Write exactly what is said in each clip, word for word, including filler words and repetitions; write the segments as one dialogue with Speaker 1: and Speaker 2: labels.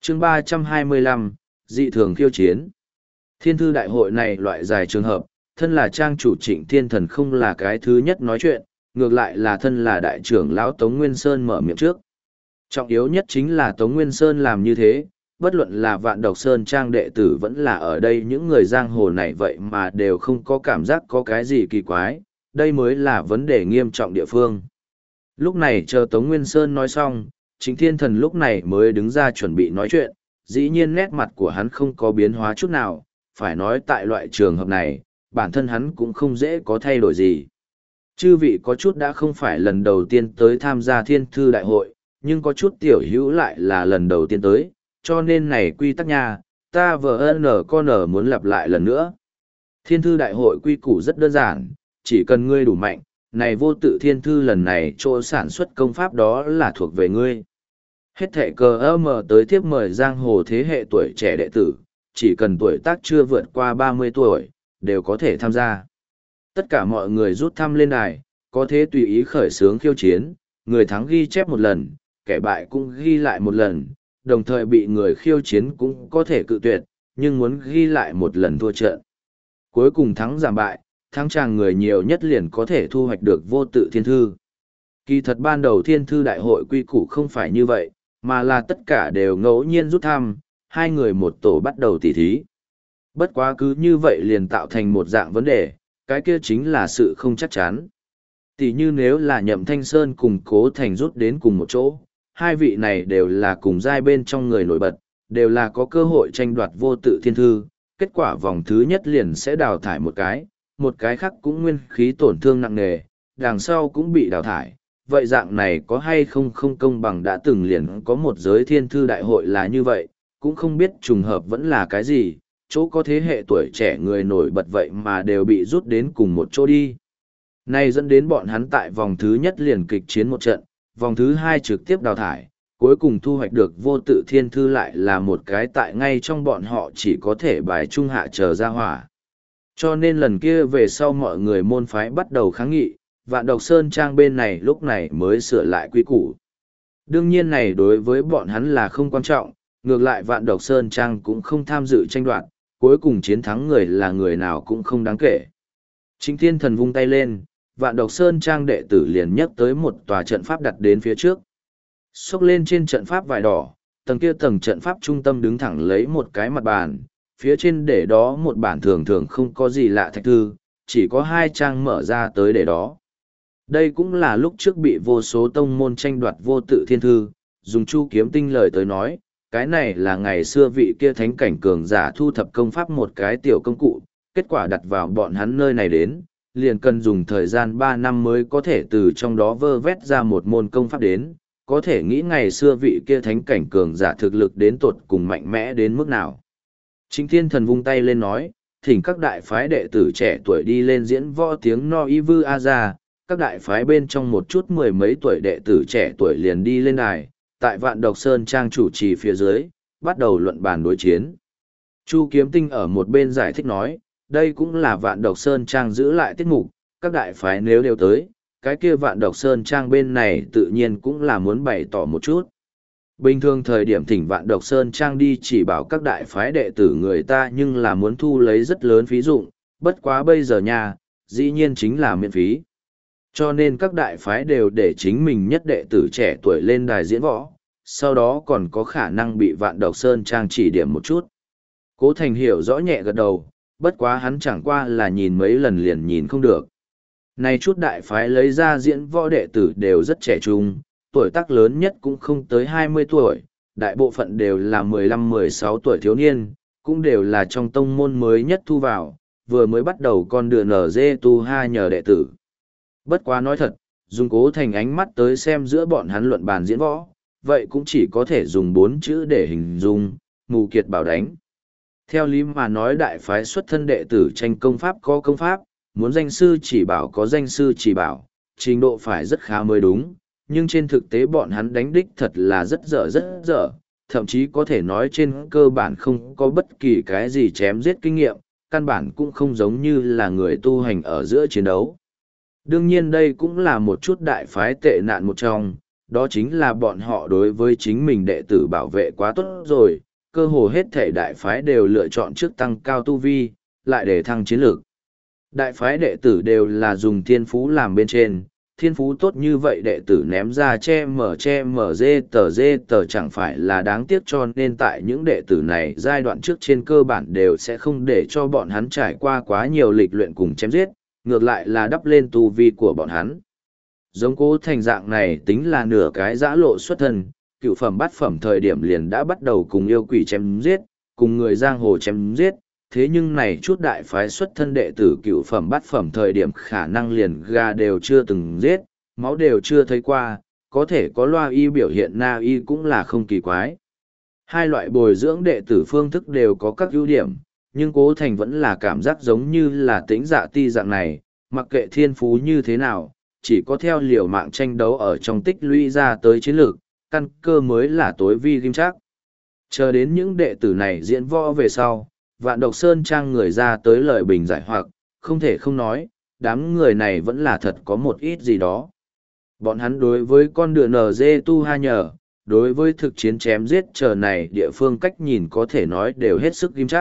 Speaker 1: chương ba trăm hai mươi lăm, dị thường khiêu chiến. Thiên thư đại hội này loại dài trường hợp, thân là trang chủ Trịnh Thiên Thần không là cái thứ nhất nói chuyện, ngược lại là thân là đại trưởng lão Tống Nguyên Sơn mở miệng trước. Trọng yếu nhất chính là Tống Nguyên Sơn làm như thế, bất luận là Vạn Độc Sơn trang đệ tử vẫn là ở đây những người giang hồ này vậy mà đều không có cảm giác có cái gì kỳ quái, đây mới là vấn đề nghiêm trọng địa phương. Lúc này chờ Tống Nguyên Sơn nói xong, Trịnh Thiên Thần lúc này mới đứng ra chuẩn bị nói chuyện, dĩ nhiên nét mặt của hắn không có biến hóa chút nào, phải nói tại loại trường hợp này, bản thân hắn cũng không dễ có thay đổi gì. Chư vị có chút đã không phải lần đầu tiên tới tham gia thiên thư đại hội, nhưng có chút tiểu hữu lại là lần đầu tiên tới, cho nên này quy tắc nha, ta vờ nở con nở muốn lặp lại lần nữa. Thiên thư đại hội quy củ rất đơn giản, chỉ cần ngươi đủ mạnh, này vô tự thiên thư lần này chỗ sản xuất công pháp đó là thuộc về ngươi. Hết thệ cờ ơ mờ tới tiếp mời giang hồ thế hệ tuổi trẻ đệ tử, chỉ cần tuổi tác chưa vượt qua ba mươi tuổi, đều có thể tham gia. Tất cả mọi người rút thăm lên đài, có thể tùy ý khởi xướng khiêu chiến, người thắng ghi chép một lần, kẻ bại cũng ghi lại một lần, đồng thời bị người khiêu chiến cũng có thể cự tuyệt, nhưng muốn ghi lại một lần thua trận. Cuối cùng thắng giảm bại, thắng chàng người nhiều nhất liền có thể thu hoạch được vô tự thiên thư. Kỳ thật ban đầu thiên thư đại hội quy củ không phải như vậy, mà là tất cả đều ngẫu nhiên rút thăm, hai người một tổ bắt đầu tỉ thí. Bất quá cứ như vậy liền tạo thành một dạng vấn đề, cái kia chính là sự không chắc chắn. Tỷ như nếu là Nhậm Thanh Sơn cùng Cố Thành rút đến cùng một chỗ, hai vị này đều là cùng giai bên trong người nổi bật, đều là có cơ hội tranh đoạt vô tự thiên thư, kết quả vòng thứ nhất liền sẽ đào thải một cái, một cái khác cũng nguyên khí tổn thương nặng nề, đằng sau cũng bị đào thải. Vậy dạng này có hay không không công bằng, đã từng liền có một giới thiên thư đại hội là như vậy, cũng không biết trùng hợp vẫn là cái gì, chỗ có thế hệ tuổi trẻ người nổi bật vậy mà đều bị rút đến cùng một chỗ đi. Này dẫn đến bọn hắn tại vòng thứ nhất liền kịch chiến một trận, vòng thứ hai trực tiếp đào thải, cuối cùng thu hoạch được vô tự thiên thư lại là một cái tại ngay trong bọn họ chỉ có thể bài trung hạ chờ ra hỏa. Cho nên lần kia về sau mọi người môn phái bắt đầu kháng nghị, Vạn Độc Sơn trang bên này lúc này mới sửa lại quy củ. Đương nhiên này đối với bọn hắn là không quan trọng, ngược lại Vạn Độc Sơn trang cũng không tham dự tranh đoạt, cuối cùng chiến thắng người là người nào cũng không đáng kể. Chính Thiên Thần vung tay lên, Vạn Độc Sơn trang đệ tử liền nhấc tới một tòa trận pháp đặt đến phía trước. Xốc lên trên trận pháp vải đỏ, tầng kia tầng trận pháp trung tâm đứng thẳng lấy một cái mặt bàn, phía trên để đó một bản thường thường không có gì lạ thạch thư, chỉ có hai trang mở ra tới để đó. Đây cũng là lúc trước bị vô số tông môn tranh đoạt vô tự thiên thư, dùng Chu Kiếm Tinh lời tới nói, cái này là ngày xưa vị kia thánh cảnh cường giả thu thập công pháp một cái tiểu công cụ, kết quả đặt vào bọn hắn nơi này đến, liền cần dùng thời gian ba năm mới có thể từ trong đó vơ vét ra một môn công pháp đến, có thể nghĩ ngày xưa vị kia thánh cảnh cường giả thực lực đến tột cùng mạnh mẽ đến mức nào. Chính Thiên Thần vung tay lên nói, thỉnh các đại phái đệ tử trẻ tuổi đi lên diễn võ tiếng no y vư a ra, các đại phái bên trong một chút mười mấy tuổi đệ tử trẻ tuổi liền đi lên đài, tại Vạn Độc Sơn trang chủ trì phía dưới, bắt đầu luận bàn đối chiến. Chu Kiếm Tinh ở một bên giải thích nói, đây cũng là Vạn Độc Sơn trang giữ lại tiết mục, các đại phái nếu đều tới, cái kia Vạn Độc Sơn trang bên này tự nhiên cũng là muốn bày tỏ một chút. Bình thường thời điểm thỉnh Vạn Độc Sơn trang đi chỉ bảo các đại phái đệ tử người ta nhưng là muốn thu lấy rất lớn phí dụng, bất quá bây giờ nha, dĩ nhiên chính là miễn phí. Cho nên các đại phái đều để chính mình nhất đệ tử trẻ tuổi lên đài diễn võ, sau đó còn có khả năng bị Vạn Độc Sơn trang chỉ điểm một chút. Cố Thành hiểu rõ nhẹ gật đầu, bất quá hắn chẳng qua là nhìn mấy lần liền nhìn không được. Này chút đại phái lấy ra diễn võ đệ tử đều rất trẻ trung, tuổi tác lớn nhất cũng không tới hai mươi tuổi, đại bộ phận đều là mười lăm mười sáu tuổi thiếu niên, cũng đều là trong tông môn mới nhất thu vào, vừa mới bắt đầu con đường nở dê tu ha nhờ đệ tử. Bất quá nói thật, dùng Cố Thành ánh mắt tới xem giữa bọn hắn luận bàn diễn võ, vậy cũng chỉ có thể dùng bốn chữ để hình dung, mù kiệt bảo đánh. Theo lý mà nói đại phái xuất thân đệ tử tranh công pháp có công pháp, muốn danh sư chỉ bảo có danh sư chỉ bảo, trình độ phải rất khá mới đúng, nhưng trên thực tế bọn hắn đánh đích thật là rất dở rất dở, thậm chí có thể nói trên cơ bản không có bất kỳ cái gì chém giết kinh nghiệm, căn bản cũng không giống như là người tu hành ở giữa chiến đấu. Đương nhiên đây cũng là một chút đại phái tệ nạn một trong, đó chính là bọn họ đối với chính mình đệ tử bảo vệ quá tốt rồi, cơ hồ hết thể đại phái đều lựa chọn trước tăng cao tu vi, lại để thăng chiến lược. Đại phái đệ tử đều là dùng thiên phú làm bên trên, thiên phú tốt như vậy đệ tử ném ra che mở che mở dê tờ dê tờ chẳng phải là đáng tiếc, cho nên tại những đệ tử này giai đoạn trước trên cơ bản đều sẽ không để cho bọn hắn trải qua quá nhiều lịch luyện cùng chém giết, ngược lại là đắp lên tu vi của bọn hắn. Giống Cố Thành dạng này tính là nửa cái giã lộ xuất thân, cựu phẩm bát phẩm thời điểm liền đã bắt đầu cùng yêu quỷ chém giết, cùng người giang hồ chém giết, thế nhưng này chút đại phái xuất thân đệ tử cựu phẩm bát phẩm thời điểm khả năng liền gà đều chưa từng giết, máu đều chưa thấy qua, có thể có loa y biểu hiện na y cũng là không kỳ quái. Hai loại bồi dưỡng đệ tử phương thức đều có các ưu điểm, nhưng Cố Thành vẫn là cảm giác giống như là tĩnh dạ ti dạng này, mặc kệ thiên phú như thế nào, chỉ có theo liều mạng tranh đấu ở trong tích lũy ra tới chiến lược, căn cơ mới là tối vi kim chắc. Chờ đến những đệ tử này diễn võ về sau, Vạn Độc Sơn Trang người ra tới lời bình giải hoặc, không thể không nói, đám người này vẫn là thật có một ít gì đó. Bọn hắn đối với con đường en giê tu ha nhờ, đối với thực chiến chém giết chờ này địa phương cách nhìn có thể nói đều hết sức kim chắc.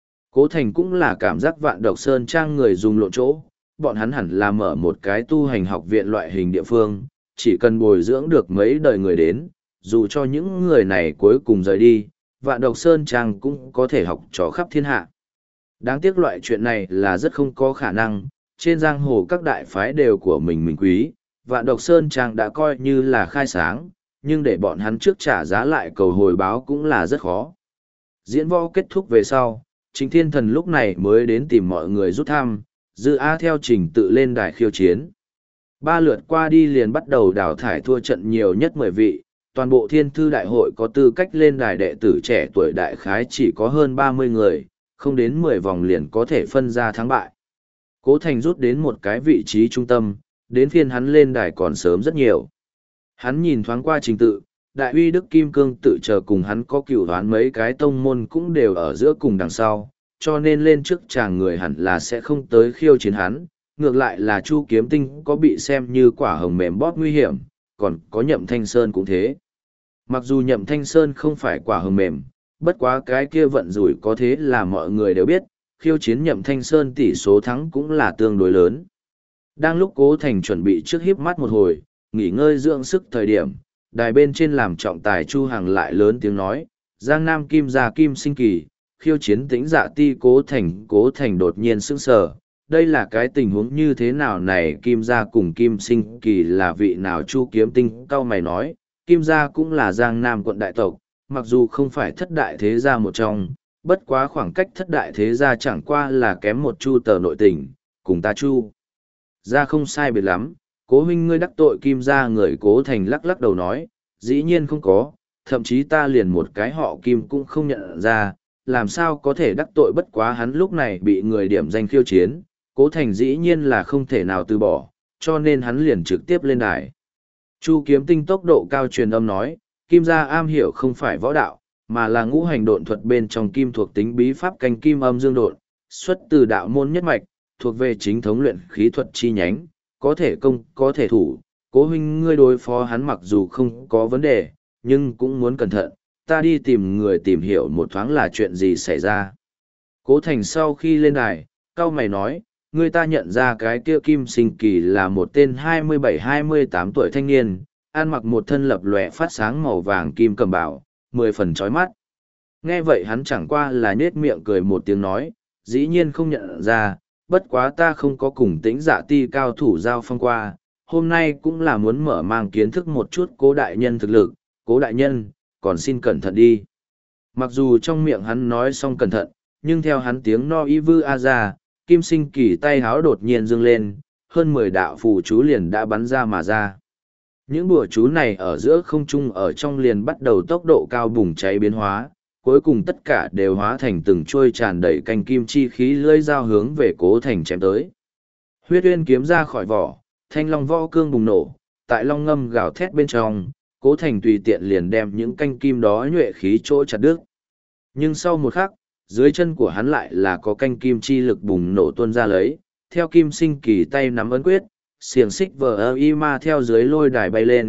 Speaker 1: Cố Thành cũng là cảm giác Vạn Độc Sơn Trang người dùng lộn chỗ, bọn hắn hẳn là mở một cái tu hành học viện loại hình địa phương, chỉ cần bồi dưỡng được mấy đời người đến, dù cho những người này cuối cùng rời đi, Vạn Độc Sơn Trang cũng có thể học trò khắp thiên hạ. Đáng tiếc loại chuyện này là rất không có khả năng, trên giang hồ các đại phái đều của mình mình quý, Vạn Độc Sơn Trang đã coi như là khai sáng, nhưng để bọn hắn trước trả giá lại cầu hồi báo cũng là rất khó. Diễn võ kết thúc về sau, Trình Thiên Thần lúc này mới đến tìm mọi người rút thăm, Dư Á theo trình tự lên đài khiêu chiến. Ba lượt qua đi liền bắt đầu đào thải thua trận nhiều nhất mười vị, toàn bộ thiên thư đại hội có tư cách lên đài đệ tử trẻ tuổi đại khái chỉ có hơn ba mươi người, không đến mười vòng liền có thể phân ra thắng bại. Cố Thành rút đến một cái vị trí trung tâm, đến phiên hắn lên đài còn sớm rất nhiều. Hắn nhìn thoáng qua trình tự, đại uy Đức Kim Cương tự chờ cùng hắn có cửu đoán mấy cái tông môn cũng đều ở giữa cùng đằng sau, cho nên lên trước chàng người hẳn là sẽ không tới khiêu chiến hắn, ngược lại là Chu Kiếm Tinh có bị xem như quả hồng mềm bóp nguy hiểm, còn có Nhậm Thanh Sơn cũng thế. Mặc dù Nhậm Thanh Sơn không phải quả hồng mềm, bất quá cái kia vận rủi có thế là mọi người đều biết, khiêu chiến Nhậm Thanh Sơn tỷ số thắng cũng là tương đối lớn. Đang lúc Cố Thành chuẩn bị trước híp mắt một hồi, nghỉ ngơi dưỡng sức thời điểm, đài bên trên làm trọng tài Chu Hằng lại lớn tiếng nói, Giang Nam Kim gia Kim Sinh Kỳ, khiêu chiến Tĩnh Dạ Ti. Cố Thành Cố Thành đột nhiên sững sờ, đây là cái tình huống như thế nào này? Kim gia cùng Kim Sinh Kỳ là vị nào? Chu Kiếm Tinh cau mày nói, Kim gia cũng là Giang Nam quận đại tộc, mặc dù không phải thất đại thế gia một trong, bất quá khoảng cách thất đại thế gia chẳng qua là kém một chu tờ nội tình, cùng ta Chu gia không sai biệt lắm. Cố huynh ngươi đắc tội Kim gia người? Cố Thành lắc lắc đầu nói, dĩ nhiên không có, thậm chí ta liền một cái họ Kim cũng không nhận ra, làm sao có thể đắc tội? Bất quá hắn lúc này bị người điểm danh khiêu chiến, Cố Thành dĩ nhiên là không thể nào từ bỏ, cho nên hắn liền trực tiếp lên đài. Chu Kiếm Tinh tốc độ cao truyền âm nói, Kim gia am hiểu không phải võ đạo, mà là ngũ hành độn thuật bên trong kim thuộc tính bí pháp canh kim âm dương độn, xuất từ đạo môn nhất mạch, thuộc về chính thống luyện khí thuật chi nhánh, có thể công, có thể thủ. Cố huynh ngươi đối phó hắn mặc dù không có vấn đề, nhưng cũng muốn cẩn thận, ta đi tìm người tìm hiểu một thoáng là chuyện gì xảy ra. Cố Thành sau khi lên đài, cau mày nói, người ta nhận ra cái kia Kim Sinh Kỳ là một tên hai mươi bảy hai mươi tám tuổi thanh niên, ăn mặc một thân lập lòe phát sáng màu vàng kim cầm bảo, mười phần chói mắt. Nghe vậy hắn chẳng qua là nhếch miệng cười một tiếng nói, dĩ nhiên không nhận ra, bất quá ta không có cùng Tĩnh Dạ Ti cao thủ giao phong qua, hôm nay cũng là muốn mở mang kiến thức một chút Cố đại nhân thực lực. Cố đại nhân, còn xin cẩn thận đi. Mặc dù trong miệng hắn nói xong cẩn thận, nhưng theo hắn tiếng no y vư a ra, Kim Sinh Kỳ tay háo đột nhiên dương lên, hơn mười đạo phù chú liền đã bắn ra mà ra. Những bùa chú này ở giữa không trung ở trong liền bắt đầu tốc độ cao bùng cháy biến hóa, cuối cùng tất cả đều hóa thành từng trôi tràn đầy canh kim chi khí lưỡi dao hướng về Cố Thành chém tới. Huyết uyên kiếm ra khỏi vỏ, thanh long võ cương bùng nổ, tại long ngâm gào thét bên trong, Cố Thành tùy tiện liền đem những canh kim đó nhuệ khí chỗ chặt đứt. Nhưng sau một khắc, dưới chân của hắn lại là có canh kim chi lực bùng nổ tuôn ra lấy, theo Kim Sinh Kỳ tay nắm ấn quyết, xiềng xích vờ ơ y ma theo dưới lôi đài bay lên,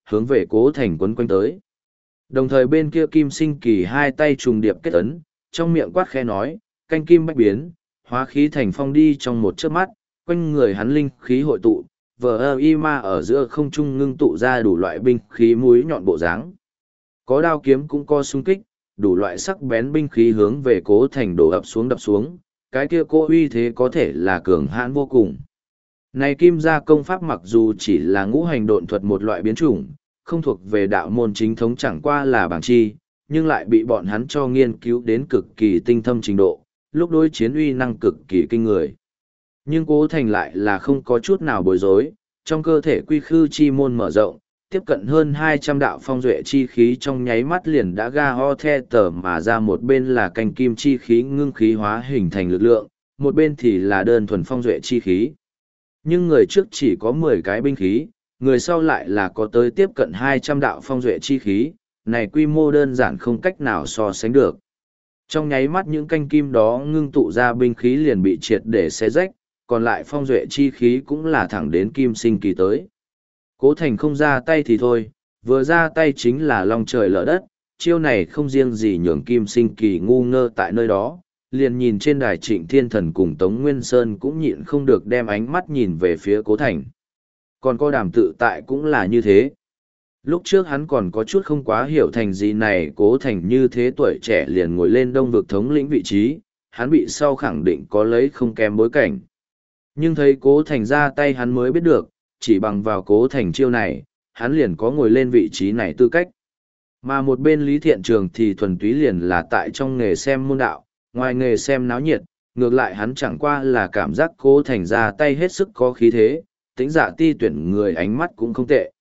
Speaker 1: hướng về cố thành quấn quanh tới. Đồng thời bên kia Kim Sinh Kỳ hai tay trùng điệp kết ấn, trong miệng quát khẽ nói, canh kim bách biến, hóa khí thành phong đi trong một chớp mắt, quanh người hắn linh khí hội tụ, vờ ơ y ma ở giữa không trung ngưng tụ ra đủ loại binh khí múi nhọn bộ dáng. Có đao kiếm cũng có xung kích, đủ loại sắc bén binh khí hướng về cố thành đổ ập xuống đập xuống, cái kia cô uy thế có thể là cường hãn vô cùng. Này kim gia công pháp mặc dù chỉ là ngũ hành độn thuật một loại biến chủng, không thuộc về đạo môn chính thống chẳng qua là bảng chi, nhưng lại bị bọn hắn cho nghiên cứu đến cực kỳ tinh thâm trình độ, lúc đối chiến uy năng cực kỳ kinh người. Nhưng cố thành lại là không có chút nào bối rối, trong cơ thể quy khư chi môn mở rộng, tiếp cận hơn hai trăm đạo phong duệ chi khí trong nháy mắt liền đã ga ho the tờ mà ra, một bên là canh kim chi khí ngưng khí hóa hình thành lực lượng, một bên thì là đơn thuần phong duệ chi khí. Nhưng người trước chỉ có mười cái binh khí, người sau lại là có tới tiếp cận hai trăm đạo phong duệ chi khí, này quy mô đơn giản không cách nào so sánh được. Trong nháy mắt những canh kim đó ngưng tụ ra binh khí liền bị triệt để xé rách, còn lại phong duệ chi khí cũng là thẳng đến Kim Sinh Kỳ tới. Cố Thành không ra tay thì thôi, vừa ra tay chính là long trời lở đất, chiêu này không riêng gì nhường Kim Sinh Kỳ ngu ngơ tại nơi đó, liền nhìn trên đài Trịnh Thiên Thần cùng Tống Nguyên Sơn cũng nhịn không được đem ánh mắt nhìn về phía Cố Thành. Còn có Đàm Tự Tại cũng là như thế. Lúc trước hắn còn có chút không quá hiểu thành gì này, Cố Thành như thế tuổi trẻ liền ngồi lên đông vực thống lĩnh vị trí, hắn bị sau khẳng định có lấy không kém bối cảnh. Nhưng thấy Cố Thành ra tay hắn mới biết được, chỉ bằng vào Cố Thành chiêu này, hắn liền có ngồi lên vị trí này tư cách. Mà một bên Lý Thiện Trường thì thuần túy liền là tại trong nghề xem môn đạo, ngoài nghề xem náo nhiệt, ngược lại hắn chẳng qua là cảm giác Cố Thành ra tay hết sức có khí thế, tính dạ ti tuyển người ánh mắt cũng không tệ.